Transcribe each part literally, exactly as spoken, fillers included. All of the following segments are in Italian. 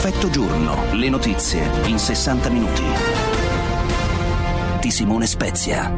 Effetto giorno, le notizie in sessanta minuti. Di Simone Spezia.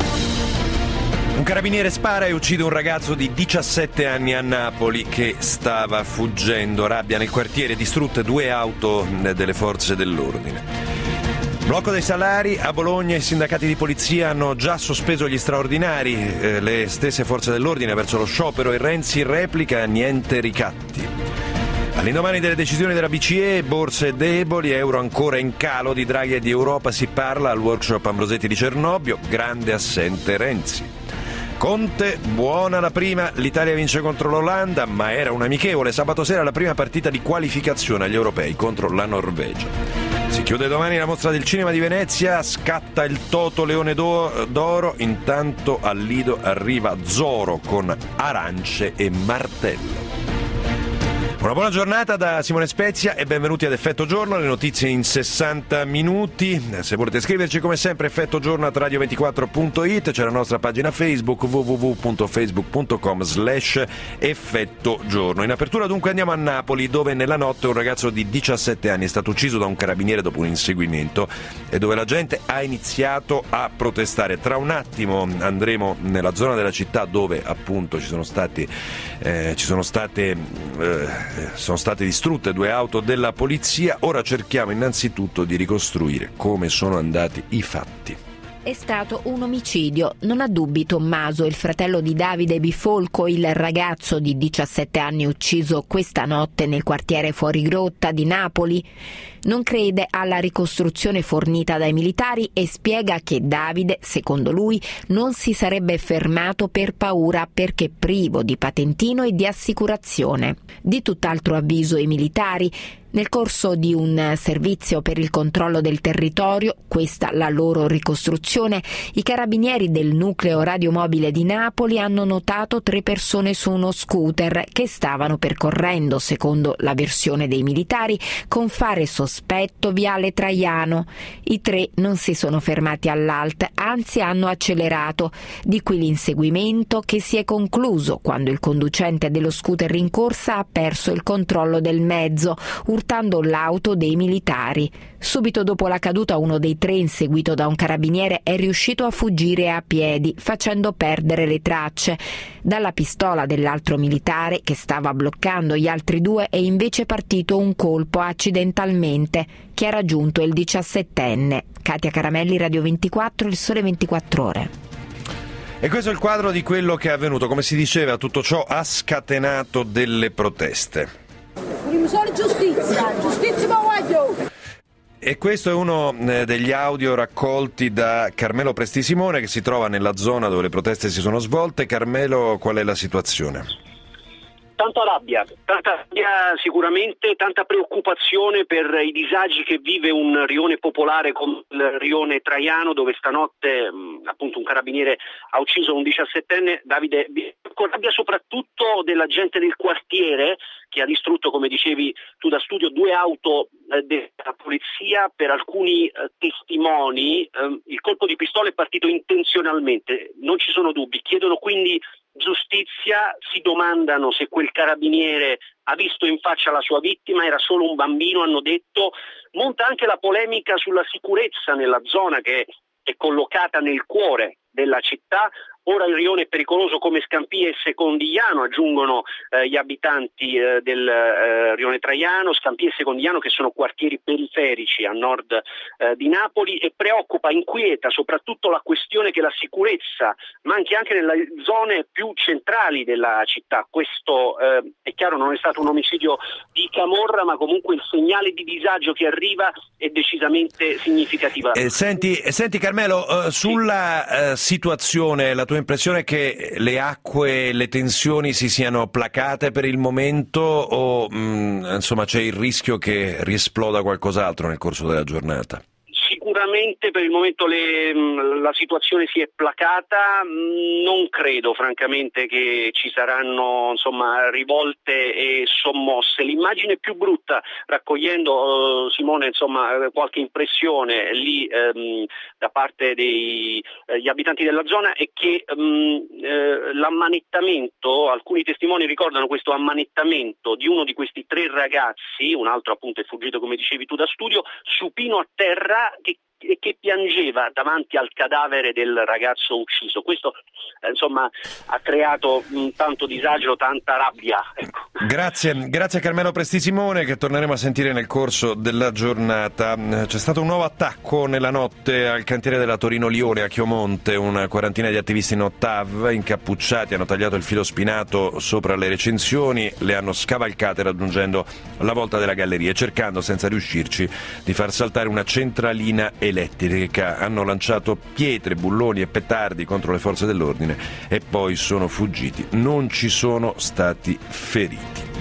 Un carabiniere spara e uccide un ragazzo di diciassette anni a Napoli che stava fuggendo. Rabbia nel quartiere, distrutte due auto delle forze dell'ordine. Blocco dei salari. A Bologna i sindacati di polizia hanno già sospeso gli straordinari. Eh, le stesse forze dell'ordine verso lo sciopero e Renzi replica: niente ricatti. All'indomani delle decisioni della B C E, borse deboli, euro ancora in calo, di Draghi e di Europa si parla al workshop Ambrosetti di Cernobbio, grande assente Renzi. Conte, buona la prima, l'Italia vince contro l'Olanda, ma era un amichevole. Sabato sera la prima partita di qualificazione agli europei contro la Norvegia. Si chiude domani la mostra del cinema di Venezia, scatta il Toto Leone d'Oro, intanto al Lido arriva Zorro con arance e martello. Una buona giornata da Simone Spezia e benvenuti ad Effetto Giorno, le notizie in sessanta minuti. Se volete scriverci, come sempre, effetto giorno at radio ventiquattro punto it, c'è la nostra pagina Facebook w w w punto facebook punto com slash effetto giorno. In apertura dunque andiamo a Napoli, dove nella notte un ragazzo di diciassette anni è stato ucciso da un carabiniere dopo un inseguimento e dove la gente ha iniziato a protestare. Tra un attimo andremo nella zona della città dove appunto ci sono stati eh, ci sono state eh, sono state distrutte due auto della polizia. Ora cerchiamo innanzitutto di ricostruire come sono andati i fatti. È stato un omicidio, non ha dubbi Tommaso, il fratello di Davide Bifolco, il ragazzo di diciassette anni ucciso questa notte nel quartiere Fuorigrotta di Napoli. Non crede alla ricostruzione fornita dai militari e spiega che Davide, secondo lui, non si sarebbe fermato per paura perché privo di patentino e di assicurazione. Di tutt'altro avviso i militari. Nel corso di un servizio per il controllo del territorio, questa la loro ricostruzione, i carabinieri del nucleo radiomobile di Napoli hanno notato tre persone su uno scooter che stavano percorrendo, secondo la versione dei militari, con fare sospetto viale Traiano. I tre non si sono fermati all'alt, anzi hanno accelerato. Di qui l'inseguimento che si è concluso quando il conducente dello scooter in corsa ha perso il controllo del mezzo, urtando l'auto dei militari. Subito dopo la caduta uno dei tre, inseguito da un carabiniere, è riuscito a fuggire a piedi, facendo perdere le tracce. Dalla pistola dell'altro militare, che stava bloccando gli altri due, è invece partito un colpo accidentalmente, che ha raggiunto il diciassettenne. Katia Caramelli, Radio ventiquattro, Il Sole ventiquattro Ore. E questo è il quadro di quello che è avvenuto. Come si diceva, tutto ciò ha scatenato delle proteste. Giustizia, giustizia ma voglio! E questo è uno degli audio raccolti da Carmelo Prestisimone, che si trova nella zona dove le proteste si sono svolte. Carmelo, qual è la situazione? Tanta rabbia, tanta rabbia sicuramente, tanta preoccupazione per i disagi che vive un rione popolare come il rione Traiano, dove stanotte mh, appunto un carabiniere ha ucciso un diciassettenne, Davide. Con rabbia soprattutto della gente del quartiere, che ha distrutto, come dicevi tu da studio, due auto eh, della polizia. Per alcuni eh, testimoni eh, il colpo di pistola è partito intenzionalmente, non ci sono dubbi, chiedono quindi giustizia, si domandano se quel carabiniere ha visto in faccia la sua vittima, era solo un bambino, hanno detto. Monta anche la polemica sulla sicurezza nella zona che è collocata nel cuore della città. Ora il rione è pericoloso come Scampia e Secondigliano, aggiungono eh, gli abitanti eh, del eh, rione Traiano. Scampia e Secondigliano, che sono quartieri periferici a nord eh, di Napoli, e preoccupa, inquieta soprattutto la questione che la sicurezza manchi anche nelle zone più centrali della città. Questo eh, è chiaro, non è stato un omicidio di camorra, ma comunque il segnale di disagio che arriva è decisamente significativo. Eh, senti, senti Carmelo, eh, sulla eh, situazione, la tua impressione è che le acque, le tensioni si siano placate per il momento o mh, insomma c'è il rischio che riesploda qualcos'altro nel corso della giornata? Sicuramente sicuramente per il momento le, la situazione si è placata, non credo francamente che ci saranno insomma rivolte e sommosse. L'immagine più brutta, raccogliendo Simone insomma qualche impressione lì ehm, da parte degli eh, abitanti della zona, è che ehm, eh, l'ammanettamento, alcuni testimoni ricordano questo ammanettamento di uno di questi tre ragazzi, un altro appunto è fuggito come dicevi tu da studio, supino a terra, che che piangeva davanti al cadavere del ragazzo ucciso. Questo eh, insomma ha creato mh, tanto disagio, tanta rabbia, ecco. Grazie, grazie a Carmelo Prestisimone, che torneremo a sentire nel corso della giornata. C'è stato un nuovo attacco nella notte al cantiere della Torino-Lione a Chiomonte. Una quarantina di attivisti no T A V incappucciati hanno tagliato il filo spinato sopra le recinzioni, le hanno scavalcate raggiungendo la volta della galleria e cercando, senza riuscirci, di far saltare una centralina elettrica. Hanno lanciato pietre, bulloni e petardi contro le forze dell'ordine e poi sono fuggiti. Non ci sono stati feriti.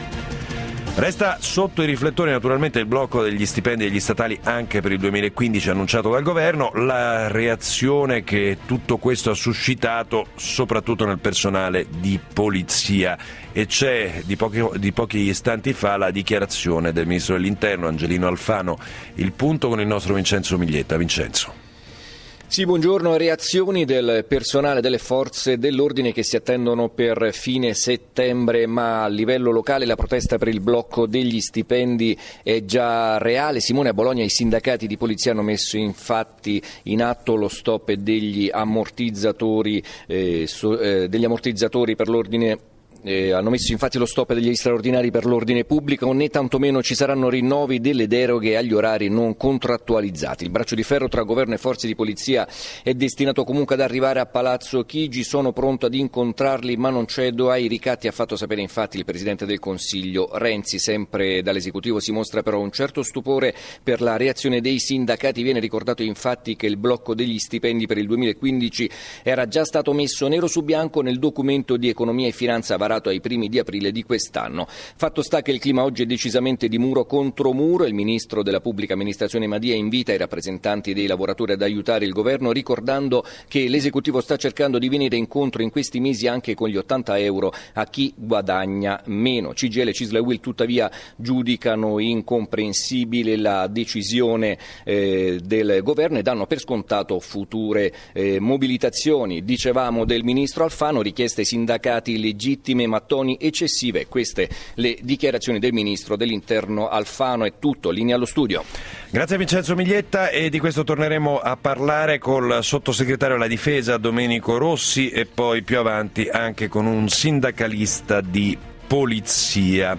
Resta sotto i riflettori naturalmente il blocco degli stipendi degli statali anche per il duemilaquindici annunciato dal governo, la reazione che tutto questo ha suscitato soprattutto nel personale di polizia, e c'è di pochi, di pochi istanti fa la dichiarazione del ministro dell'Interno Angelino Alfano. Il punto con il nostro Vincenzo Miglietta. Vincenzo. Sì, buongiorno. Reazioni del personale delle forze dell'ordine che si attendono per fine settembre, ma a livello locale la protesta per il blocco degli stipendi è già reale. Simone, a Bologna i sindacati di polizia hanno messo infatti in atto lo stop degli ammortizzatori, eh, so, eh, degli ammortizzatori per l'ordine. Eh, hanno messo infatti lo stop degli straordinari per l'ordine pubblico, né tantomeno ci saranno rinnovi delle deroghe agli orari non contrattualizzati. Il braccio di ferro tra governo e forze di polizia è destinato comunque ad arrivare a Palazzo Chigi. Sono pronto ad incontrarli, ma non cedo ai ricatti, ha fatto sapere infatti il Presidente del Consiglio Renzi. Sempre dall'esecutivo si mostra però un certo stupore per la reazione dei sindacati. Viene ricordato infatti che il blocco degli stipendi per il duemilaquindici era già stato messo nero su bianco nel documento di economia e finanza varato ai primi di aprile di quest'anno. Fatto sta che il clima oggi è decisamente di muro contro muro. Il ministro della pubblica amministrazione Madia invita i rappresentanti dei lavoratori ad aiutare il governo, ricordando che l'esecutivo sta cercando di venire incontro in questi mesi anche con gli ottanta euro a chi guadagna meno. C G I L, Cisl e U I L tuttavia giudicano incomprensibile la decisione eh, del governo e danno per scontato future eh, mobilitazioni. Dicevamo del ministro Alfano, richieste ai sindacati legittime ma toni eccessive. Queste le dichiarazioni del ministro dell'Interno Alfano. È tutto, linea allo studio. Grazie a Vincenzo Miglietta, e di questo torneremo a parlare col sottosegretario alla difesa Domenico Rossi e poi più avanti anche con un sindacalista di polizia.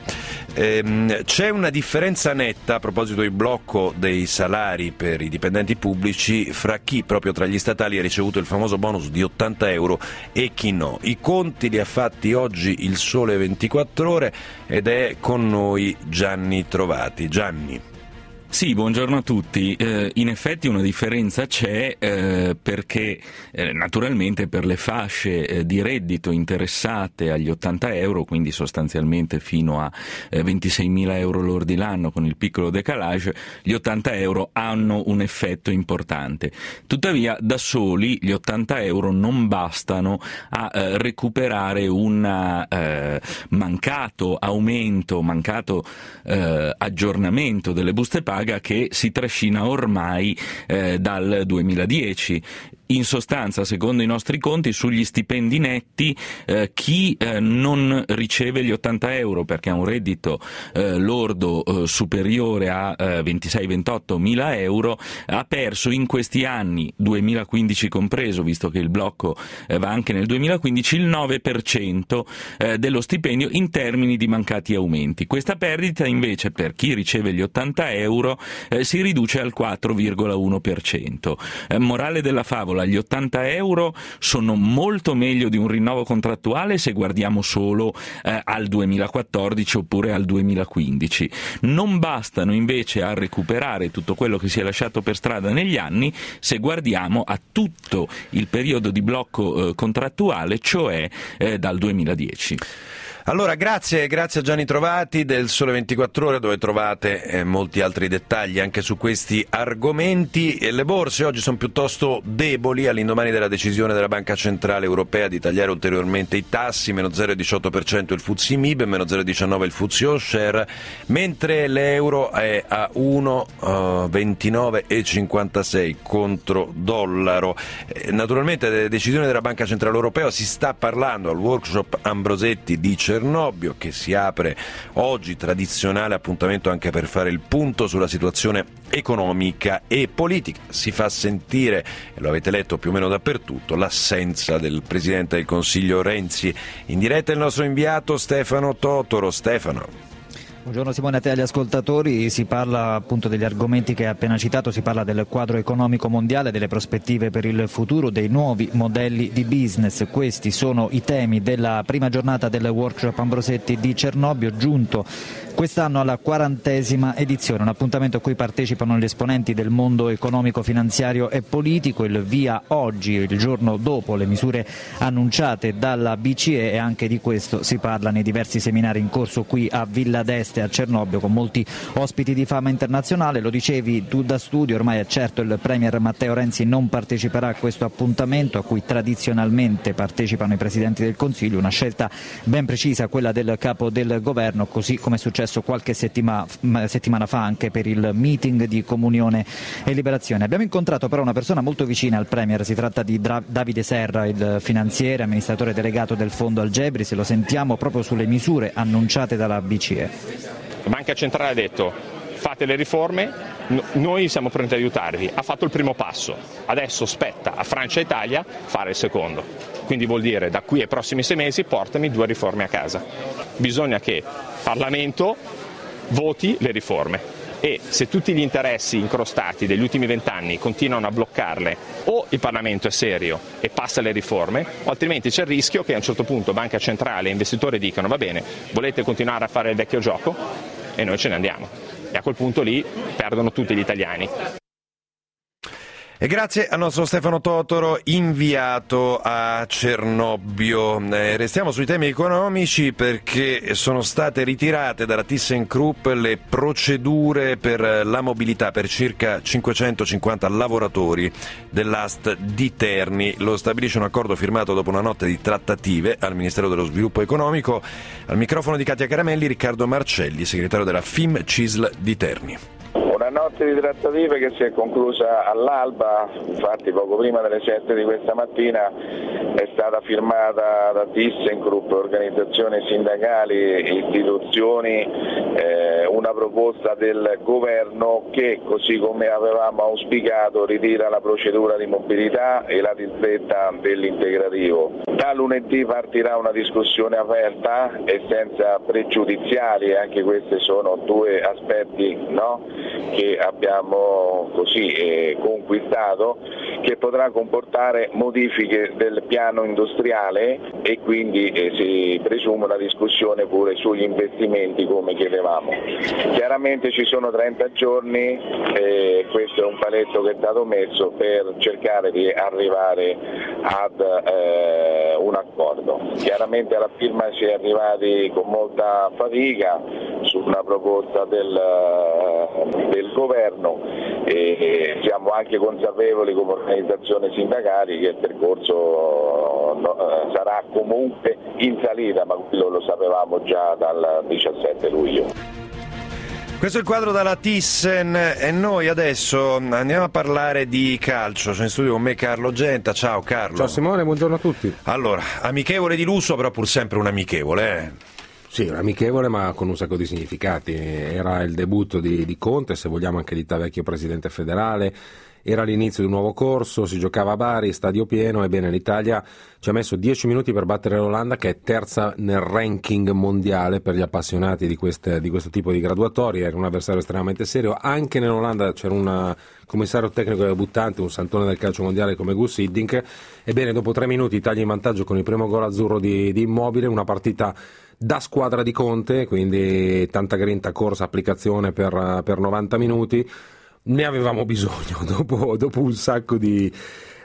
Ehm, c'è una differenza netta a proposito del blocco dei salari per i dipendenti pubblici fra chi proprio tra gli statali ha ricevuto il famoso bonus di ottanta euro e chi no. I conti li ha fatti oggi il Sole ventiquattro Ore ed è con noi Gianni Trovati. Gianni. Sì, buongiorno a tutti. Eh, in effetti una differenza c'è eh, perché eh, naturalmente per le fasce eh, di reddito interessate agli ottanta euro, quindi sostanzialmente fino a eh, ventiseimila euro lordi l'anno con il piccolo decalage, gli ottanta euro hanno un effetto importante. Tuttavia da soli gli ottanta euro non bastano a eh, recuperare un eh, mancato aumento, mancato eh, aggiornamento delle buste paga che si trascina ormai eh, dal duemiladieci. In sostanza, secondo i nostri conti, sugli stipendi netti eh, chi eh, non riceve gli ottanta euro perché ha un reddito eh, lordo eh, superiore a eh, ventisei ventotto mila euro ha perso in questi anni, duemilaquindici compreso, visto che il blocco eh, va anche nel duemilaquindici, il nove per cento eh, dello stipendio in termini di mancati aumenti. Questa perdita invece per chi riceve gli ottanta euro eh, si riduce al quattro virgola uno per cento. Eh, morale della favola: gli ottanta euro sono molto meglio di un rinnovo contrattuale se guardiamo solo eh, al duemilaquattordici oppure al duemilaquindici. Non bastano invece a recuperare tutto quello che si è lasciato per strada negli anni se guardiamo a tutto il periodo di blocco eh, contrattuale, cioè eh, dal duemiladieci. Allora, grazie, grazie a Gianni Trovati del Sole ventiquattro Ore, dove trovate eh, molti altri dettagli anche su questi argomenti. E le borse oggi sono piuttosto deboli all'indomani della decisione della Banca Centrale Europea di tagliare ulteriormente i tassi, meno zero virgola diciotto per cento il F T S E M I B, meno zero virgola diciannove per cento il F T S E All Share, mentre l'euro è a uno virgola ventinove e cinquantasei contro dollaro. Eh, naturalmente delle decisioni della Banca Centrale Europea si sta parlando al workshop Ambrosetti di Cernobbio, che si apre oggi, tradizionale appuntamento anche per fare il punto sulla situazione economica e politica. Si fa sentire, e lo avete letto più o meno dappertutto, l'assenza del Presidente del Consiglio Renzi. In diretta il nostro inviato Stefano Totoro. Stefano. Buongiorno Simone, a te e agli ascoltatori. Si parla appunto degli argomenti che hai appena citato, si parla del quadro economico mondiale, delle prospettive per il futuro, dei nuovi modelli di business. Questi sono i temi della prima giornata del workshop Ambrosetti di Cernobbio, giunto quest'anno alla quarantesima edizione, un appuntamento a cui partecipano gli esponenti del mondo economico, finanziario e politico. Il via oggi, il giorno dopo le misure annunciate dalla B C E, e anche di questo si parla nei diversi seminari in corso qui a Villa d'Este a Cernobbio, con molti ospiti di fama internazionale. Lo dicevi tu da studio, ormai è certo il Premier Matteo Renzi non parteciperà a questo appuntamento a cui tradizionalmente partecipano i Presidenti del Consiglio, una scelta ben precisa, quella del Capo del Governo, così come è successo qualche settima, settimana fa anche per il meeting di Comunione e Liberazione. Abbiamo incontrato però una persona molto vicina al Premier, si tratta di Dra- Davide Serra, il finanziere, amministratore delegato del Fondo Algebris. Lo sentiamo proprio sulle misure annunciate dalla B C E. La Banca Centrale ha detto: fate le riforme, noi siamo pronti ad aiutarvi. Ha fatto il primo passo, adesso spetta a Francia e Italia fare il secondo. Quindi vuol dire, da qui ai prossimi sei mesi portami due riforme a casa. Bisogna che il Parlamento voti le riforme, e se tutti gli interessi incrostati degli ultimi vent'anni continuano a bloccarle, o il Parlamento è serio e passa le riforme, o altrimenti c'è il rischio che a un certo punto Banca Centrale e investitori dicano: va bene, volete continuare a fare il vecchio gioco? E noi ce ne andiamo. E a quel punto lì perdono tutti gli italiani. E grazie al nostro Stefano Totoro, inviato a Cernobbio. Eh, restiamo sui temi economici, perché sono state ritirate dalla ThyssenKrupp le procedure per la mobilità per circa cinquecentocinquanta lavoratori dell'A S T di Terni. Lo stabilisce un accordo firmato dopo una notte di trattative al Ministero dello Sviluppo Economico. Al microfono di Katia Caramelli, Riccardo Marcelli, segretario della F I M C I S L di Terni. Una notte di trattative che si è conclusa all'alba, infatti poco prima delle sette di questa mattina è stata firmata da ThyssenKrupp, organizzazioni sindacali, istituzioni, eh, una proposta del governo che, così come avevamo auspicato, ritira la procedura di mobilità e la disdetta dell'integrativo. Da lunedì partirà una discussione aperta e senza pregiudiziali, e anche questi sono due aspetti, no? che abbiamo così eh, conquistato, che potrà comportare modifiche del piano industriale, e quindi eh, si presume una discussione pure sugli investimenti come chiedevamo. Chiaramente ci sono trenta giorni, eh, questo è un paletto che è stato messo per cercare di arrivare ad eh, un accordo. Chiaramente alla firma si è arrivati con molta fatica su una proposta del, del governo, e siamo anche consapevoli come organizzazioni sindacali che il percorso no, sarà comunque in salita, ma quello lo sapevamo già dal diciassette luglio. Questo è il quadro dalla Thyssen, e noi adesso andiamo a parlare di calcio. C'è in studio con me Carlo Genta. Ciao Carlo. Ciao Simone, buongiorno a tutti. Allora, amichevole di lusso, però pur sempre un amichevole, eh? Sì, un amichevole ma con un sacco di significati. Era il debutto di, di Conte, se vogliamo anche di vecchio presidente federale. Era l'inizio di un nuovo corso, si giocava a Bari, stadio pieno. Ebbene, l'Italia ci ha messo dieci minuti per battere l'Olanda, che è terza nel ranking mondiale per gli appassionati di, queste, di questo tipo di graduatorie. Era un avversario estremamente serio. Anche nell'Olanda c'era un commissario tecnico debuttante, un santone del calcio mondiale come Gus Hiddink. Ebbene, dopo tre minuti Italia in vantaggio con il primo gol azzurro di, di Immobile, una partita da squadra di Conte, quindi tanta grinta, corsa, applicazione per, per novanta minuti. Ne avevamo bisogno dopo, dopo un sacco di,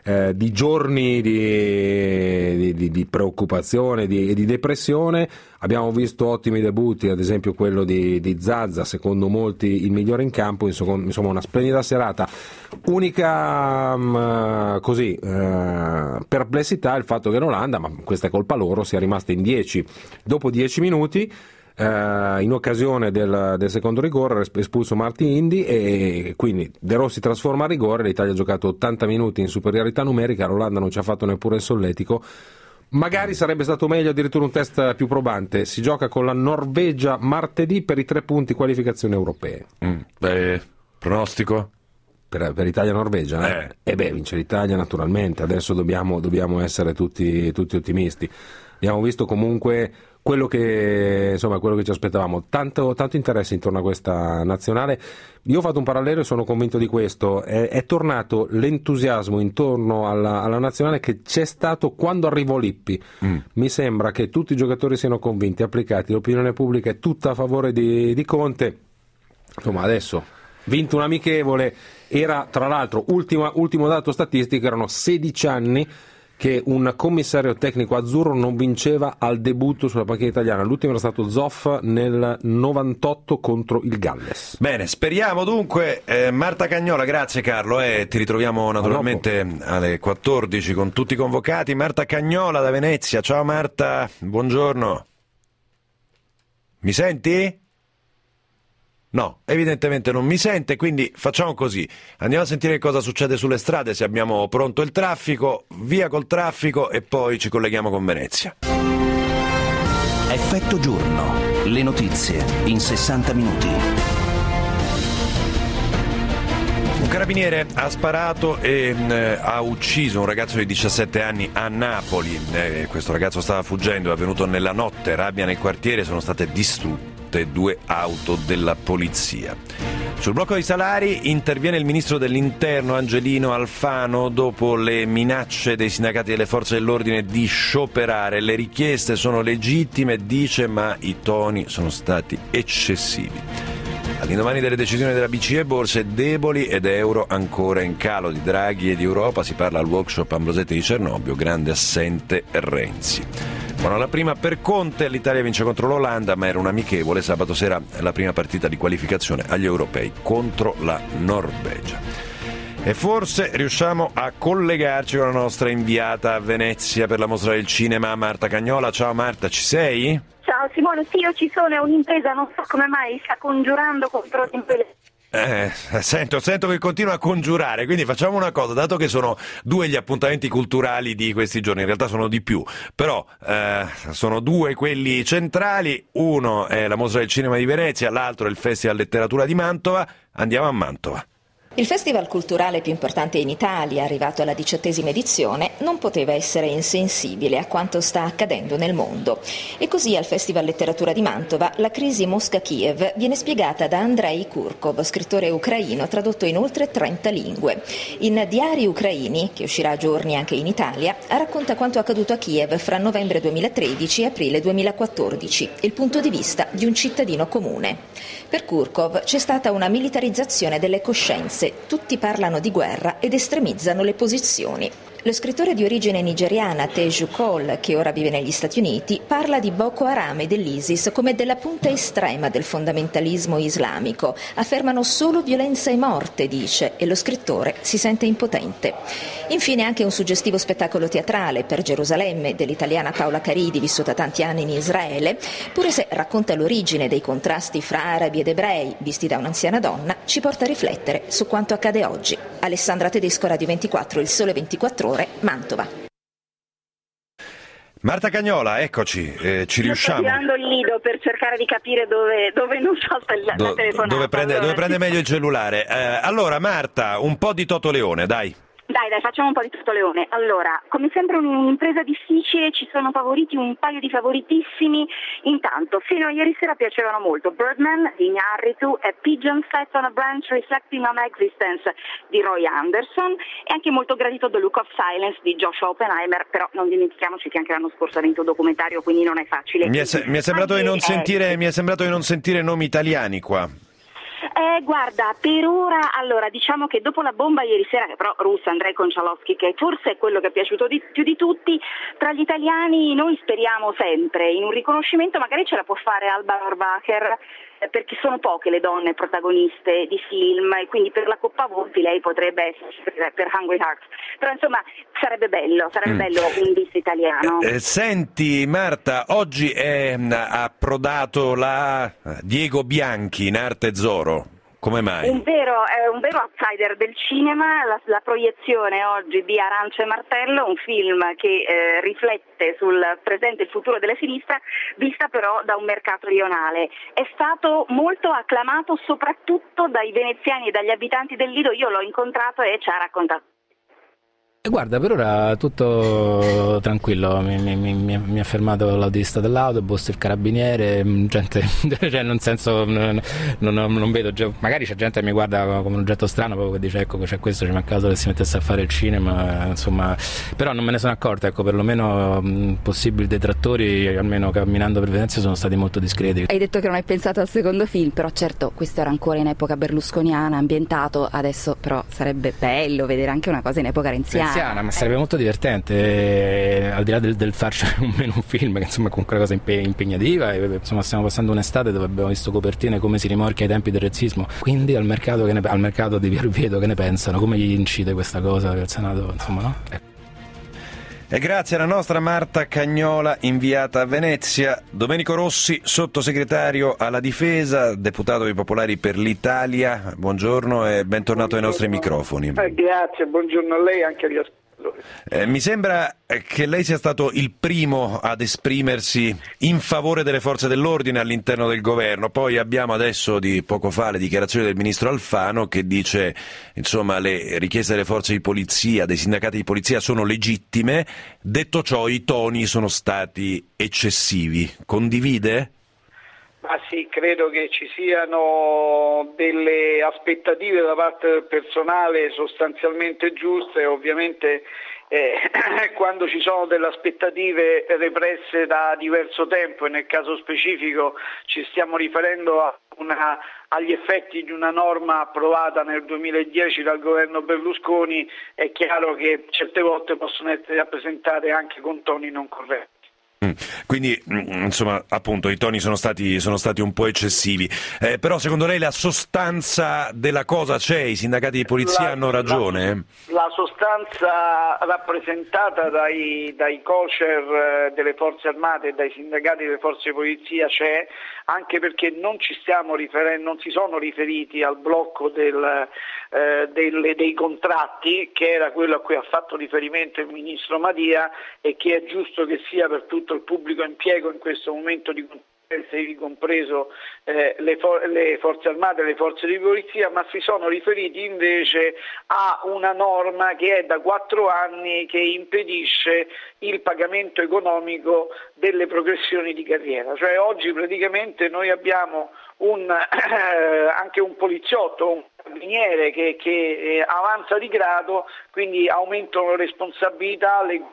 eh, di giorni di, di, di preoccupazione e di, di depressione. Abbiamo visto ottimi debutti, ad esempio quello di, di Zaza, secondo molti il migliore in campo, insomma, insomma una splendida serata. Unica um, così uh, perplessità è il fatto che l'Olanda, ma questa è colpa loro, sia rimasta in dieci dopo dieci minuti. Uh, in occasione del, del secondo rigore espulso Martin Indi e quindi De Rossi trasforma a rigore. L'Italia ha giocato ottanta minuti in superiorità numerica, l'Olanda non ci ha fatto neppure il solletico. Magari sarebbe stato meglio addirittura un test più probante. Si gioca con la Norvegia martedì per i tre punti qualificazione europee. Mm, beh, pronostico? Per, per Italia-Norvegia? Eh. Eh. E beh, vince l'Italia naturalmente, adesso dobbiamo, dobbiamo essere tutti, tutti ottimisti. Abbiamo visto comunque quello che, insomma, quello che ci aspettavamo, tanto, tanto interesse intorno a questa nazionale. Io ho fatto un parallelo e sono convinto di questo, è, è tornato l'entusiasmo intorno alla, alla nazionale che c'è stato quando arrivò Lippi. Mm. Mi sembra che tutti i giocatori siano convinti, applicati, l'opinione pubblica è tutta a favore di, di Conte. Insomma, adesso vinto un amichevole, era tra l'altro ultima, ultimo dato statistico, erano sedici anni che un commissario tecnico azzurro non vinceva al debutto sulla panchina italiana. L'ultimo era stato Zoff nel novantotto contro il Galles. Bene, speriamo dunque. eh, Marta Cagnola, grazie Carlo, e ti ritroviamo naturalmente alle quattordici con tutti i convocati. Marta Cagnola da Venezia, ciao Marta, buongiorno. Mi senti? No, evidentemente non mi sente, quindi facciamo così. Andiamo a sentire cosa succede sulle strade, se abbiamo pronto il traffico, via col traffico e poi ci colleghiamo con Venezia. Effetto giorno, le notizie in sessanta minuti. Un carabiniere ha sparato e eh, ha ucciso un ragazzo di diciassette anni a Napoli. Eh, questo ragazzo stava fuggendo, è avvenuto nella notte, rabbia nel quartiere, sono state distrutte due auto della polizia. Sul blocco dei salari interviene il ministro dell'Interno Angelino Alfano dopo le minacce dei sindacati delle forze dell'ordine di scioperare. Le richieste sono legittime, dice, ma i toni sono stati eccessivi. All'indomani delle decisioni della B C E, borse deboli ed euro ancora in calo. Di Draghi e di Europa si parla al workshop Ambrosetti di Cernobbio, grande assente Renzi. Buona la prima per Conte, l'Italia vince contro l'Olanda, ma era un amichevole. Sabato sera la prima partita di qualificazione agli europei contro la Norvegia. E forse riusciamo a collegarci con la nostra inviata a Venezia per la mostra del cinema, Marta Cagnola. Ciao Marta, ci sei? Ciao Simone, sì, io ci sono, è un'impresa, non so come mai sta congiurando contro le... Eh, sento, sento che continua a congiurare, quindi facciamo una cosa, dato che sono due gli appuntamenti culturali di questi giorni, in realtà sono di più, però eh, sono due quelli centrali, uno è la Mostra del Cinema di Venezia, l'altro è il Festival Letteratura di Mantova. Andiamo a Mantova. Il festival culturale più importante in Italia, arrivato alla diciottesima edizione, non poteva essere insensibile a quanto sta accadendo nel mondo. E così al Festival Letteratura di Mantova la crisi Mosca-Kiev viene spiegata da Andrei Kurkov, scrittore ucraino tradotto in oltre trenta lingue. In Diari ucraini, che uscirà a giorni anche in Italia, racconta quanto accaduto a Kiev fra novembre duemilatredici e aprile duemilaquattordici, il punto di vista di un cittadino comune. Per Kurkov c'è stata una militarizzazione delle coscienze. Tutti parlano di guerra ed estremizzano le posizioni. Lo scrittore di origine nigeriana Teju Cole, che ora vive negli Stati Uniti, parla di Boko Haram e dell'ISIS come della punta estrema del fondamentalismo islamico. Affermano solo violenza e morte, dice, e lo scrittore si sente impotente. Infine anche un suggestivo spettacolo teatrale per Gerusalemme dell'italiana Paola Caridi, vissuta tanti anni in Israele, pure se racconta l'origine dei contrasti fra arabi ed ebrei, visti da un'anziana donna, ci porta a riflettere su quanto accade oggi. Alessandra Tedesco, Radio ventiquattro, Il Sole ventiquattro Ore, Mantova. Marta Cagnola, eccoci, eh, ci riusciamo. Sto tirando il lido per cercare di capire dove, dove non so la, Do, la telefonata. Dove prende, dove prende meglio il cellulare. Eh, allora Marta, un po' di Toto Leone, dai. Dai, dai, facciamo un po' di Toto Leone. Allora, come sempre un'impresa difficile, ci sono favoriti, un paio di favoritissimi. Intanto, fino a ieri sera piacevano molto Birdman di Iñárritu e Pigeon Sat on a Branch Reflecting on Existence di Roy Anderson, e anche molto gradito The Look of Silence di Josh Oppenheimer, però non dimentichiamoci che anche l'anno scorso ha vinto un documentario, quindi non è facile. Mi è, se- mi è sembrato di non anche, sentire, eh, mi è sembrato di non sentire nomi italiani qua. Eh, Eh, guarda, per ora, allora, diciamo che dopo la bomba ieri sera, che però russa, Andrei Konchalovsky, che forse è quello che è piaciuto di, più di tutti, tra gli italiani noi speriamo sempre in un riconoscimento, magari ce la può fare Alba Norbacher, eh, perché sono poche le donne protagoniste di film, e quindi per la Coppa Volpi lei potrebbe essere per Hungry Hearts, però insomma sarebbe bello, sarebbe mm. bello un bis italiano. Eh, senti Marta, oggi è approdato la Diego Bianchi in arte Zorro. Come mai? Un vero, è un vero outsider del cinema, la, la proiezione oggi di Arancia e Martello, un film che eh, riflette sul presente e il futuro della sinistra, vista però da un mercato rionale. È stato molto acclamato soprattutto dai veneziani e dagli abitanti del Lido, io l'ho incontrato e ci ha raccontato. Guarda, per ora tutto tranquillo, mi, mi, mi, mi ha fermato l'autista dell'autobus, il carabiniere, gente, cioè nel senso non, non, non vedo, magari c'è gente che mi guarda come un oggetto strano, proprio che dice ecco c'è questo, ci manca caso che si mettesse a fare il cinema, insomma, però non me ne sono accorto, ecco, perlomeno mh, possibili detrattori, almeno camminando per Venezia, sono stati molto discreti. Hai detto che non hai pensato al secondo film, però certo questo era ancora in epoca berlusconiana, ambientato, adesso però sarebbe bello vedere anche una cosa in epoca renziana. Ma sarebbe molto divertente, eh, al di là del, del farci un meno un film che insomma è comunque una cosa impe- impegnativa, e insomma stiamo passando un'estate dove abbiamo visto copertine come si rimorchia ai tempi del razzismo, quindi al mercato, che ne, al mercato di Via Orvieto che ne pensano, come gli incide questa cosa del Senato, insomma, no? Eh. E grazie alla nostra Marta Cagnola, inviata a Venezia. Domenico Rossi, sottosegretario alla difesa, deputato dei Popolari per l'Italia. Buongiorno e bentornato ai nostri microfoni. Eh, grazie, buongiorno a lei e anche agli ascoltatori. Eh, mi sembra che lei sia stato il primo ad esprimersi in favore delle forze dell'ordine all'interno del governo. Poi abbiamo adesso di poco fa le dichiarazioni del ministro Alfano che dice insomma le richieste delle forze di polizia, dei sindacati di polizia sono legittime. Detto ciò, i toni sono stati eccessivi. Condivide? Ma sì, credo che ci siano delle aspettative da parte del personale sostanzialmente giuste, ovviamente eh, quando ci sono delle aspettative represse da diverso tempo, e nel caso specifico ci stiamo riferendo a una, agli effetti di una norma approvata nel duemiladieci dal governo Berlusconi, è chiaro che certe volte possono essere rappresentate anche con toni non corretti. Quindi insomma appunto i toni sono stati, sono stati un po' eccessivi, eh, però secondo lei la sostanza della cosa c'è? I sindacati di polizia la, hanno ragione? La, la sostanza rappresentata dai, dai kosher delle forze armate e dai sindacati delle forze di polizia c'è, anche perché non ci stiamo riferendo, non si sono riferiti al blocco del, eh, delle, dei contratti, che era quello a cui ha fatto riferimento il ministro Madia e che è giusto che sia per tutto il pubblico impiego in questo momento di compreso eh, le, for- le forze armate e le forze di polizia, ma si sono riferiti invece a una norma che è da quattro anni che impedisce il pagamento economico delle progressioni di carriera. Cioè oggi praticamente noi abbiamo un, eh, anche un poliziotto, un carabiniere che, che eh, avanza di grado, quindi aumentano le responsabilità, le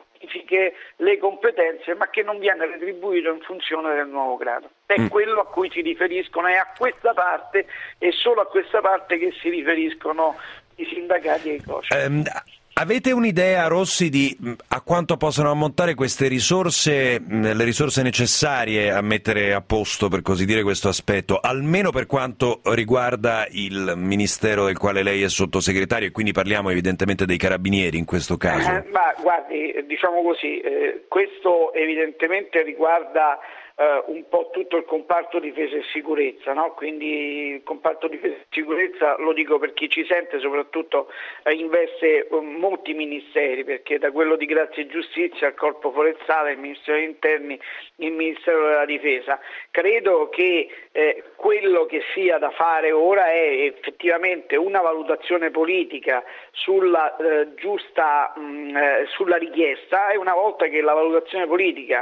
le competenze, ma che non viene retribuito in funzione del nuovo grado. È mm. quello a cui si riferiscono, è a questa parte e solo a questa parte che si riferiscono i sindacati e i kosher. Um, avete un'idea, Rossi, di a quanto possono ammontare queste risorse, le risorse necessarie a mettere a posto, per così dire, questo aspetto, almeno per quanto riguarda il ministero del quale lei è sottosegretario, e quindi parliamo evidentemente dei carabinieri in questo caso? Eh, ma guardi, diciamo così, eh, questo evidentemente riguarda Uh, un po' tutto il comparto difesa e sicurezza, no? Quindi il comparto difesa e sicurezza, lo dico per chi ci sente, soprattutto uh, investe uh, molti ministeri, perché da quello di Grazia e Giustizia al Corpo Forestale, il Ministero degli Interni, il Ministero della Difesa. Credo che eh, quello che sia da fare ora è effettivamente una valutazione politica sulla eh, giusta mh, eh, sulla richiesta, e una volta che la valutazione politica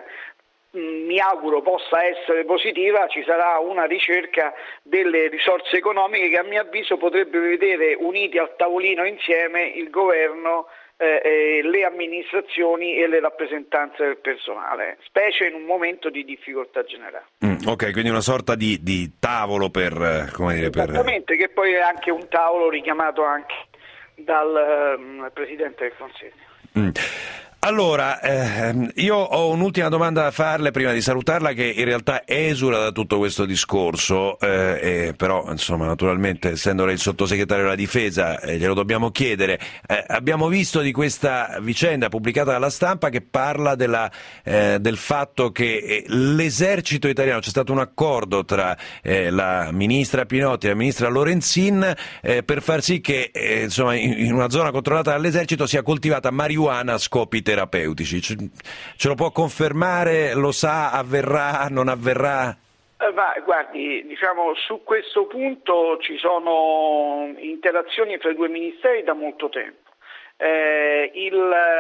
mi auguro possa essere positiva, ci sarà una ricerca delle risorse economiche che a mio avviso potrebbe vedere uniti al tavolino insieme il governo eh, eh, le amministrazioni e le rappresentanze del personale, specie in un momento di difficoltà generale. Mm, ok, quindi una sorta di, di tavolo per, come dire, per... Esattamente, che poi è anche un tavolo richiamato anche dal um, Presidente del Consiglio. Mm. Allora, eh, io ho un'ultima domanda da farle prima di salutarla, che in realtà esula da tutto questo discorso, eh, eh, però insomma naturalmente essendo lei il sottosegretario della difesa eh, glielo dobbiamo chiedere. Eh, abbiamo visto di questa vicenda pubblicata dalla stampa che parla della, eh, del fatto che l'esercito italiano, c'è stato un accordo tra eh, la ministra Pinotti e la ministra Lorenzin eh, per far sì che eh, insomma in, in una zona controllata dall'esercito sia coltivata marijuana a scopi terapeutici. Ce lo può confermare? Lo sa? Avverrà? Non avverrà? Eh, ma, guardi, diciamo, su questo punto ci sono interazioni fra i due ministeri da molto tempo. Eh, il,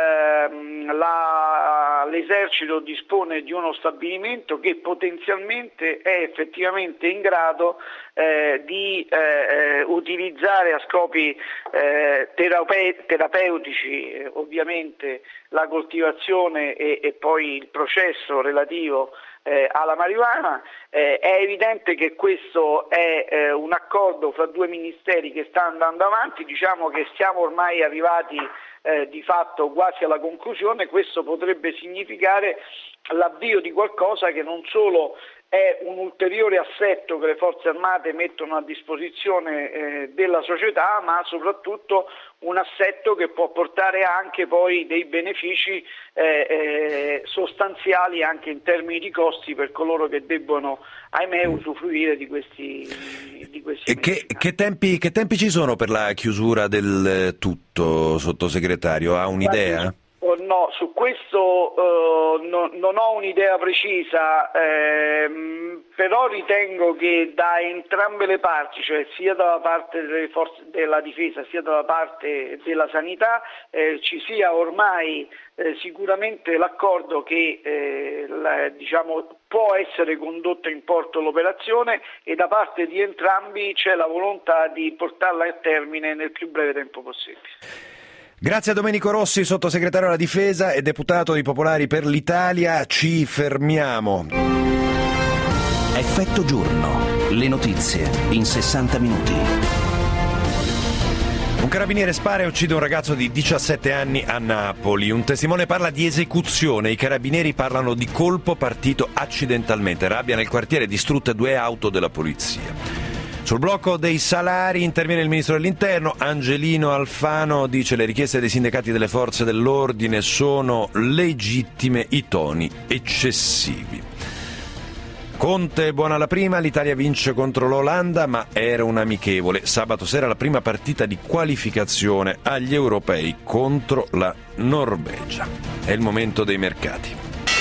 la, l'esercito dispone di uno stabilimento che potenzialmente è effettivamente in grado eh, di eh, utilizzare a scopi eh, terape- terapeutici eh, ovviamente la coltivazione e, e poi il processo relativo eh, alla marijuana. Eh, è evidente che questo è eh, un accordo fra due ministeri che sta andando avanti, diciamo che siamo ormai arrivati eh, di fatto quasi alla conclusione. Questo potrebbe significare l'avvio di qualcosa che non solo è un ulteriore assetto che le forze armate mettono a disposizione eh, della società, ma soprattutto un assetto che può portare anche poi dei benefici eh, eh, sostanziali anche in termini di costi per coloro che debbono, ahimè, usufruire di questi, di questi e che, che, tempi, che tempi ci sono per la chiusura del tutto, sottosegretario? Ha un'idea? Oh, no, su questo uh, no, non ho un'idea precisa, ehm, però ritengo che da entrambe le parti, cioè sia dalla parte delle forze della difesa sia dalla parte della sanità, eh, ci sia ormai eh, sicuramente l'accordo che eh, la, diciamo, può essere condotta in porto l'operazione, e da parte di entrambi c'è la volontà di portarla a termine nel più breve tempo possibile. Grazie a Domenico Rossi, sottosegretario alla difesa e deputato di Popolari per l'Italia. Ci fermiamo. Effetto giorno. Le notizie in sessanta minuti. Un carabiniere spara e uccide un ragazzo di diciassette anni a Napoli. Un testimone parla di esecuzione. I carabinieri parlano di colpo partito accidentalmente. Rabbia nel quartiere, distrutte due auto della polizia. Sul blocco dei salari interviene il ministro dell'Interno. Angelino Alfano dice: le richieste dei sindacati delle forze dell'ordine sono legittime, i toni eccessivi. Conte buona alla prima, l'Italia vince contro l'Olanda, ma era un amichevole. Sabato sera la prima partita di qualificazione agli europei contro la Norvegia. È il momento dei mercati.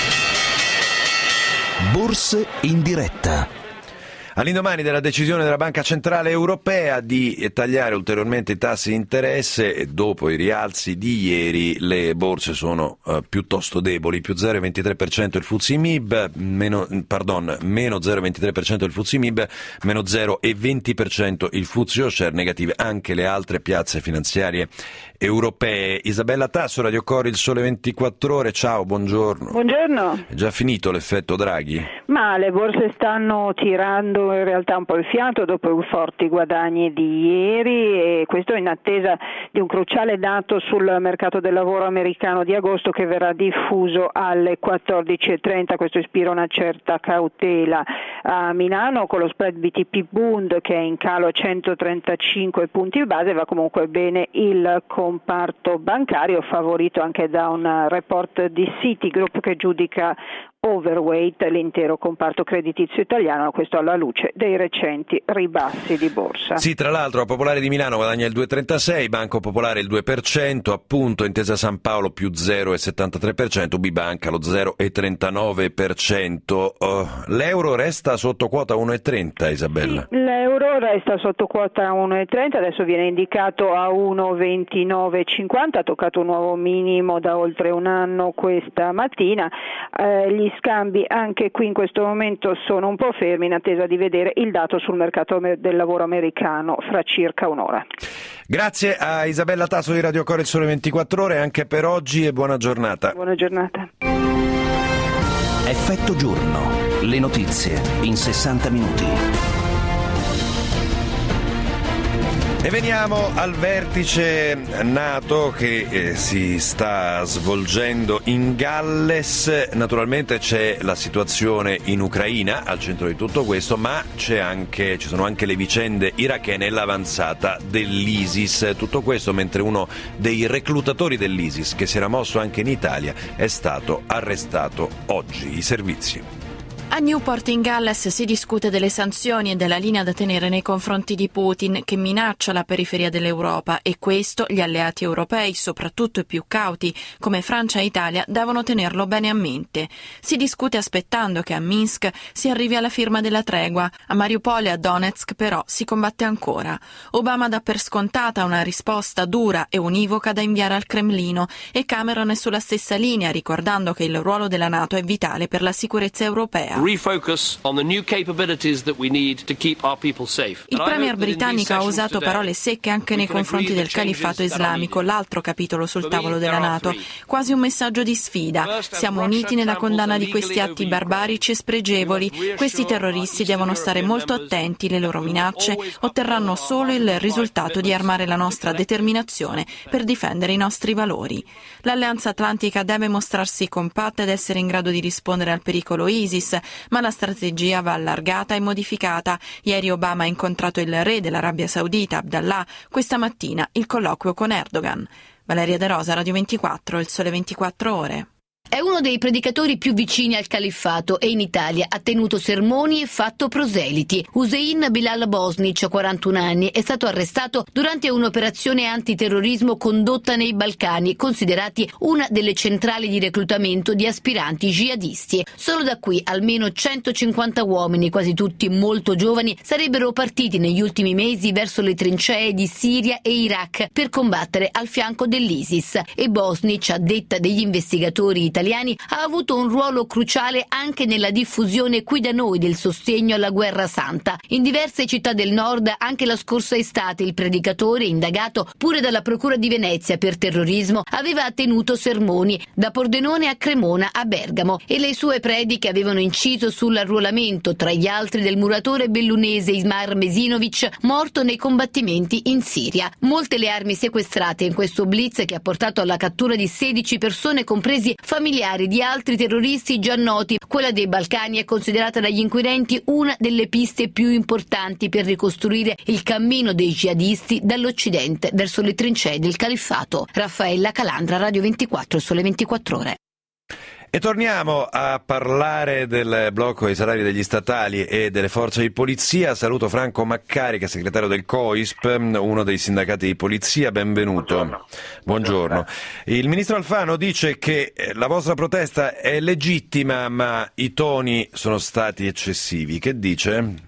Borse in diretta. All'indomani della decisione della Banca Centrale Europea di tagliare ulteriormente i tassi di interesse e dopo i rialzi di ieri, le borse sono uh, piuttosto deboli, più zero virgola ventitré per cento il F T S E M I B, meno, pardon, meno zero virgola ventitré per cento il F T S E M I B, meno zero virgola venti per cento il F T S E O Share, negative anche le altre piazze finanziarie europee. Isabella Tasso, Radio Cori, il Sole ventiquattro Ore, ciao, buongiorno. Buongiorno. È già finito l'effetto Draghi? Ma le borse stanno tirando in realtà un po' il fiato dopo i forti guadagni di ieri, e questo in attesa di un cruciale dato sul mercato del lavoro americano di agosto che verrà diffuso alle quattordici e trenta. Questo ispira una certa cautela a Milano, con lo spread B T P Bund che è in calo a centotrentacinque punti base. Va comunque bene il comparto bancario, favorito anche da un report di Citigroup che giudica overweight l'intero comparto creditizio italiano, questo alla luce dei recenti ribassi di borsa. Sì, tra l'altro la Popolare di Milano guadagna il due virgola trentasei, Banco Popolare il due per cento, appunto Intesa San Paolo più zero virgola settantatré per cento, Bibanca lo zero virgola trentanove per cento. Uh, l'euro resta sotto quota uno virgola trenta, Isabella? Sì, l'euro resta sotto quota uno virgola trenta, adesso viene indicato a uno virgola ventinove cinquanta, ha toccato un nuovo minimo da oltre un anno questa mattina. Eh, gli scambi anche qui in questo momento sono un po' fermi in attesa di vedere il dato sul mercato del lavoro americano fra circa un'ora. Grazie a Isabella Tasso di Radio Core Il Sole ventiquattro Ore anche per oggi e buona giornata. Buona giornata. Effetto giorno. Le notizie in sessanta minuti. E veniamo al vertice NATO che eh, si sta svolgendo in Galles. Naturalmente c'è la situazione in Ucraina al centro di tutto questo, ma c'è anche, ci sono anche le vicende irachene e l'avanzata dell'ISIS. Tutto questo mentre uno dei reclutatori dell'ISIS, che si era mosso anche in Italia, è stato arrestato oggi. I servizi. A Newport in Galles si discute delle sanzioni e della linea da tenere nei confronti di Putin, che minaccia la periferia dell'Europa, e questo gli alleati europei, soprattutto i più cauti, come Francia e Italia, devono tenerlo bene a mente. Si discute aspettando che a Minsk si arrivi alla firma della tregua. A Mariupol e a Donetsk però si combatte ancora. Obama dà per scontata una risposta dura e univoca da inviare al Cremlino, e Cameron è sulla stessa linea, ricordando che il ruolo della NATO è vitale per la sicurezza europea. Il premier britannico ha usato parole secche anche nei confronti del califfato islamico, l'altro capitolo sul tavolo della NATO, quasi un messaggio di sfida. Siamo uniti nella condanna di questi atti barbarici e spregevoli. Questi terroristi devono stare molto attenti, le loro minacce otterranno solo il risultato di armare la nostra determinazione per difendere i nostri valori. L'Alleanza Atlantica deve mostrarsi compatta ed essere in grado di rispondere al pericolo ISIS, ma la strategia va allargata e modificata. Ieri Obama ha incontrato il re dell'Arabia Saudita, Abdallah, questa mattina il colloquio con Erdogan. Valeria De Rosa, Radio ventiquattro, Il Sole ventiquattro Ore. È uno dei predicatori più vicini al califfato e in Italia ha tenuto sermoni e fatto proseliti. Hussein Bilal Bosnic, quarantuno anni, è stato arrestato durante un'operazione antiterrorismo condotta nei Balcani, considerati una delle centrali di reclutamento di aspiranti jihadisti. Solo da qui almeno centocinquanta uomini, quasi tutti molto giovani, sarebbero partiti negli ultimi mesi verso le trincee di Siria e Iraq per combattere al fianco dell'ISIS. E Bosnic, a detta degli investigatori italiani, ha avuto un ruolo cruciale anche nella diffusione qui da noi del sostegno alla guerra santa. In diverse città del nord, anche la scorsa estate, il predicatore, indagato pure dalla Procura di Venezia per terrorismo, aveva tenuto sermoni da Pordenone a Cremona a Bergamo, e le sue prediche avevano inciso sull'arruolamento, tra gli altri, del muratore bellunese Ismar Mesinovic, morto nei combattimenti in Siria. Molte le armi sequestrate in questo blitz, che ha portato alla cattura di sedici persone, compresi familiari di altri terroristi già noti. Quella dei Balcani è considerata dagli inquirenti una delle piste più importanti per ricostruire il cammino dei jihadisti dall'Occidente verso le trincee del califfato. Raffaella Calandra, Radio ventiquattro, Sole ventiquattro Ore. E torniamo a parlare del blocco dei salari degli statali e delle forze di polizia. Saluto Franco Maccari, che è segretario del COISP, uno dei sindacati di polizia. Benvenuto. Buongiorno. Buongiorno. Il ministro Alfano dice che la vostra protesta è legittima, ma i toni sono stati eccessivi. Che dice?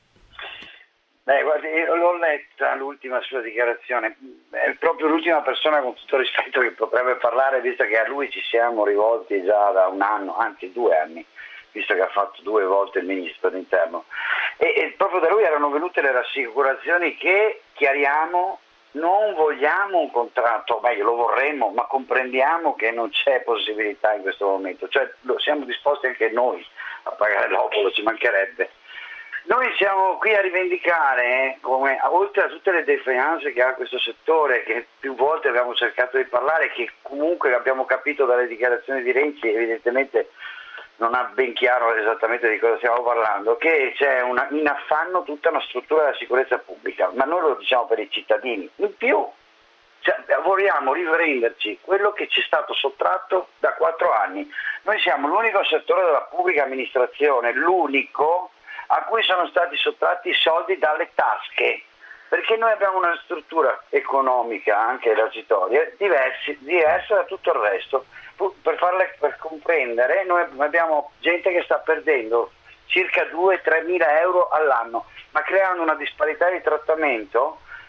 Beh, guardi, l'ho letta l'ultima sua dichiarazione, è proprio l'ultima persona, con tutto rispetto, che potrebbe parlare, visto che a lui ci siamo rivolti già da un anno, anzi due anni, visto che ha fatto due volte il ministro dell'interno. E, e proprio da lui erano venute le rassicurazioni che, chiariamo, non vogliamo un contratto, meglio lo vorremmo, ma comprendiamo che non c'è possibilità in questo momento, cioè lo, siamo disposti anche noi a pagare l'obolo, ci mancherebbe. Noi siamo qui a rivendicare, come, oltre a tutte le defianze che ha questo settore, che più volte abbiamo cercato di parlare, che comunque abbiamo capito dalle dichiarazioni di Renzi, evidentemente non ha ben chiaro esattamente di cosa stiamo parlando, che c'è una, in affanno tutta una struttura della sicurezza pubblica, ma noi lo diciamo per i cittadini. In più, cioè, vogliamo riprenderci quello che ci è stato sottratto da quattro anni. Noi siamo l'unico settore della pubblica amministrazione, l'unico a cui sono stati sottratti i soldi dalle tasche, perché noi abbiamo una struttura economica, anche elargitoria, diversi, diversa da tutto il resto. Per farle per comprendere, noi abbiamo gente che sta perdendo circa due tre mila euro all'anno, ma creando una disparità di trattamento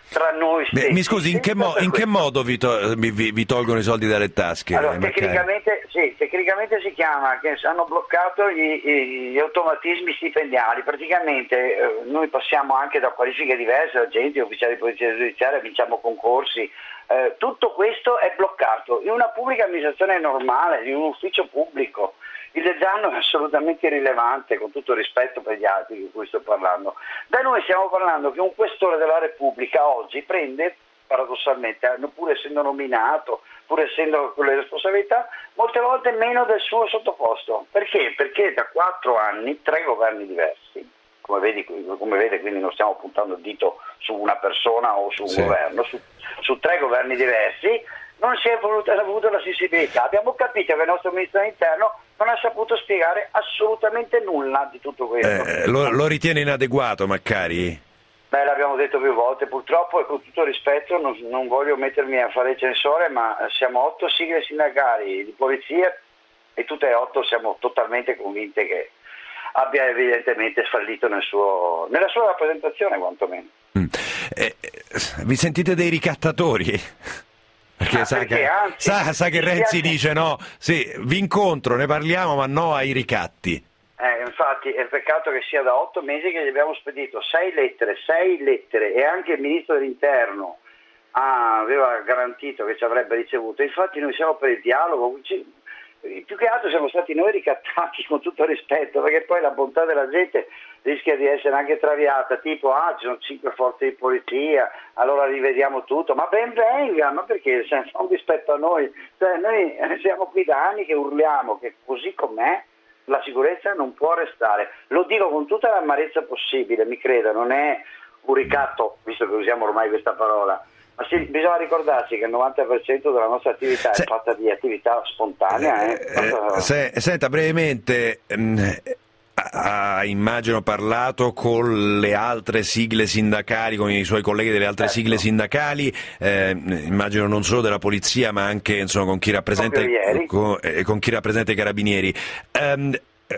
tra noi stessi. Beh, mi scusi, in che, mo- in che modo vi, to- vi, vi tolgono i soldi dalle tasche? Allora, tecnicamente, sì, tecnicamente si chiama che hanno bloccato gli, gli automatismi stipendiali. Praticamente eh, noi passiamo anche da qualifiche diverse, agenti, ufficiali di polizia giudiziaria, vinciamo concorsi. Eh, tutto questo è bloccato in una pubblica amministrazione normale, in un ufficio pubblico. Il danno è assolutamente irrilevante, con tutto il rispetto per gli altri di cui sto parlando. Da noi stiamo parlando che un questore della Repubblica oggi prende, paradossalmente, pur essendo nominato, pur essendo con le responsabilità, molte volte meno del suo sottoposto. Perché? Perché da quattro anni, tre governi diversi, come vedi, come vede, quindi non stiamo puntando il dito su una persona o su un sì. governo, su, su tre governi diversi, non si è voluta, avuto la sensibilità. Abbiamo capito che il nostro ministro dell'interno non ha saputo spiegare assolutamente nulla di tutto questo. Eh, lo, lo ritiene inadeguato, Maccari? Beh, l'abbiamo detto più volte, purtroppo, e con tutto rispetto, non, non voglio mettermi a fare il censore, ma siamo otto sigle sindacali di polizia e tutte e otto siamo totalmente convinte che abbia evidentemente fallito nel suo, nella sua rappresentazione, quantomeno. Mm. Eh, vi sentite dei ricattatori? Perché, ah, sa, perché che, anzi, sa, sa che Renzi piace... dice no, sì, vi incontro, ne parliamo, ma no ai ricatti. Eh, infatti è peccato che sia da otto mesi che gli abbiamo spedito sei lettere, sei lettere e anche il ministro dell'interno ah, aveva garantito che ci avrebbe ricevuto. Infatti noi siamo per il dialogo, ci, più che altro siamo stati noi ricattati, con tutto il rispetto, perché poi la bontà della gente rischia di essere anche traviata, tipo ah ci sono cinque forze di polizia, allora rivediamo tutto, ma ben venga, ma perché senza un rispetto a noi, cioè, noi siamo qui da anni che urliamo che così com'è la sicurezza non può restare, lo dico con tutta l'amarezza possibile, mi creda, non è un ricatto, visto che usiamo ormai questa parola, ma sì, bisogna ricordarsi che il novanta per cento della nostra attività se... è fatta di attività spontanea. Eh, eh, fatta... se, senta, brevemente, mh, ha immagino parlato con le altre sigle sindacali, con i suoi colleghi delle altre certo. sigle sindacali, eh, immagino non solo della polizia ma anche insomma, con chi rappresenta con, eh, con chi rappresenta i carabinieri. Um,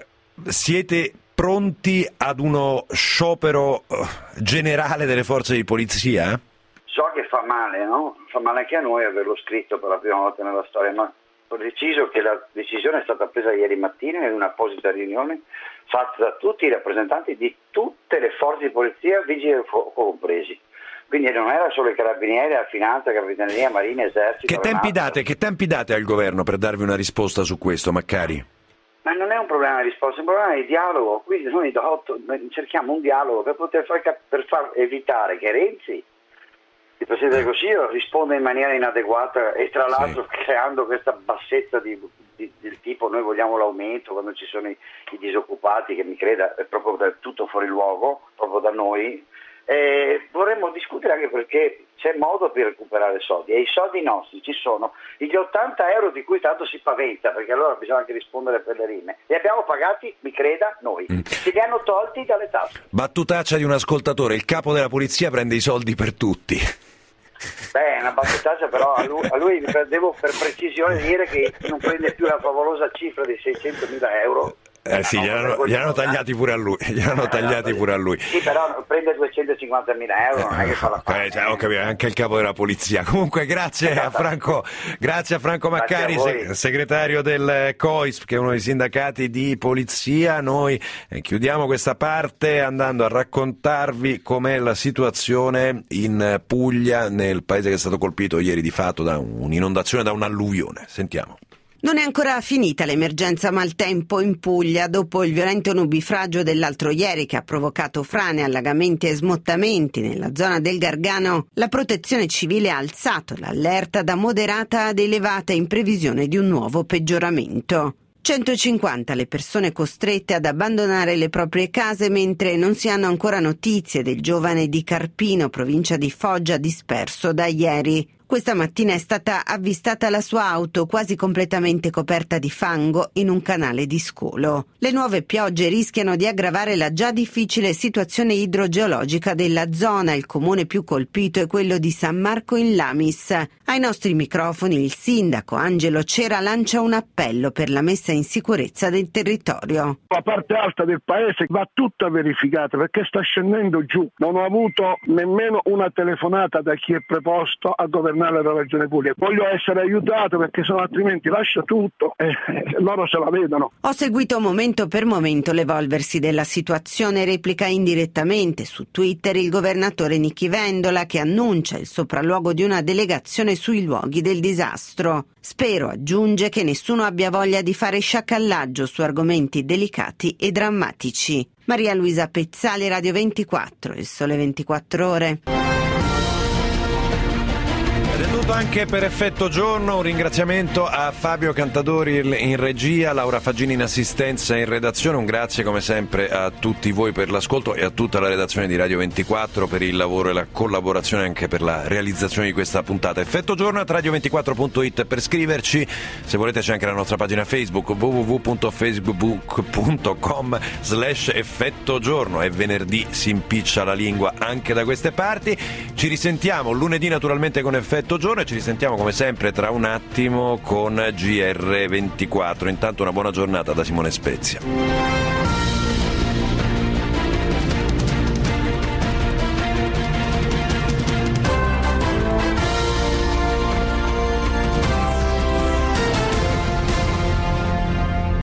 siete pronti ad uno sciopero generale delle forze di polizia? So che fa male, no? Fa male anche a noi averlo scritto per la prima volta nella storia, ma ho deciso che la decisione è stata presa ieri mattina in un'apposita riunione fatta da tutti i rappresentanti di tutte le forze di polizia, vigili del fuoco compresi. Quindi non era solo i carabinieri, la finanza, capitaneria, marina, esercito. Che tempi, date, che tempi date al governo per darvi una risposta su questo, Maccari? Ma non è un problema di risposta, è un problema di dialogo. Quindi noi da otto cerchiamo un dialogo per poter far, per far evitare che Renzi, il Presidente del Consiglio, risponda in maniera inadeguata e tra l'altro sì. creando questa bassezza di, di, del tipo noi vogliamo l'aumento quando ci sono i, i disoccupati, che mi creda è proprio da, tutto fuori luogo, proprio da noi. E vorremmo discutere anche perché c'è modo per recuperare soldi e i soldi nostri ci sono, gli ottanta euro di cui tanto si paventa, perché allora bisogna anche rispondere per le rime, li abbiamo pagati, mi creda, noi, mm. ce li hanno tolti dalle tasche. Battutaccia di un ascoltatore, il capo della polizia prende i soldi per tutti. Beh, è una battutaccia, però a lui, a lui devo per precisione dire che non prende più la favolosa cifra di seicentomila euro. Eh sì, gli hanno, gli hanno tagliati pure a lui, gli hanno tagliati pure a lui. Sì, però prende duecentocinquantamila euro, non è che fa la fame. Eh, cioè, ho capito, anche il capo della polizia. Comunque grazie a Franco, grazie a Franco Maccari, seg- segretario del C O I S P, che è uno dei sindacati di polizia. Noi eh, chiudiamo questa parte andando a raccontarvi com'è la situazione in Puglia, nel paese che è stato colpito ieri di fatto da un'inondazione, da un'alluvione. Sentiamo. Non è ancora finita l'emergenza maltempo in Puglia dopo il violento nubifragio dell'altro ieri che ha provocato frane, allagamenti e smottamenti nella zona del Gargano. La protezione civile ha alzato l'allerta da moderata ad elevata in previsione di un nuovo peggioramento. centocinquanta le persone costrette ad abbandonare le proprie case mentre non si hanno ancora notizie del giovane di Carpino, provincia di Foggia, disperso da ieri. Questa mattina è stata avvistata la sua auto quasi completamente coperta di fango in un canale di scolo. Le nuove piogge rischiano di aggravare la già difficile situazione idrogeologica della zona. Il comune più colpito è quello di San Marco in Lamis. Ai nostri microfoni il sindaco Angelo Cera lancia un appello per la messa in sicurezza del territorio. La parte alta del paese va tutta verificata perché sta scendendo giù. Non ho avuto nemmeno una telefonata da chi è preposto a governare la Regione Puglia. Voglio essere aiutato perché sennò altrimenti lascio tutto e loro se la vedono. Ho seguito momento per momento l'evolversi della situazione, replica indirettamente su Twitter il governatore Nichi Vendola, che annuncia il sopralluogo di una delegazione sui luoghi del disastro. Spero, aggiunge, che nessuno abbia voglia di fare sciacallaggio su argomenti delicati e drammatici. Maria Luisa Pezzali, Radio ventiquattro, Il Sole ventiquattro Ore. Ed è tutto anche per Effetto Giorno. Un ringraziamento a Fabio Cantadori in regia, Laura Faggini in assistenza e in redazione. Un grazie come sempre a tutti voi per l'ascolto e a tutta la redazione di Radio ventiquattro per il lavoro e la collaborazione anche per la realizzazione di questa puntata. Effetto Giorno at radio ventiquattro punto it per scriverci. Se volete c'è anche la nostra pagina Facebook w w w punto facebook punto com slash effetto giorno. È venerdì, si impiccia la lingua anche da queste parti. Ci risentiamo lunedì naturalmente con Effetto Giorno e ci risentiamo come sempre tra un attimo con G R ventiquattro. Intanto una buona giornata da Simone Spezia.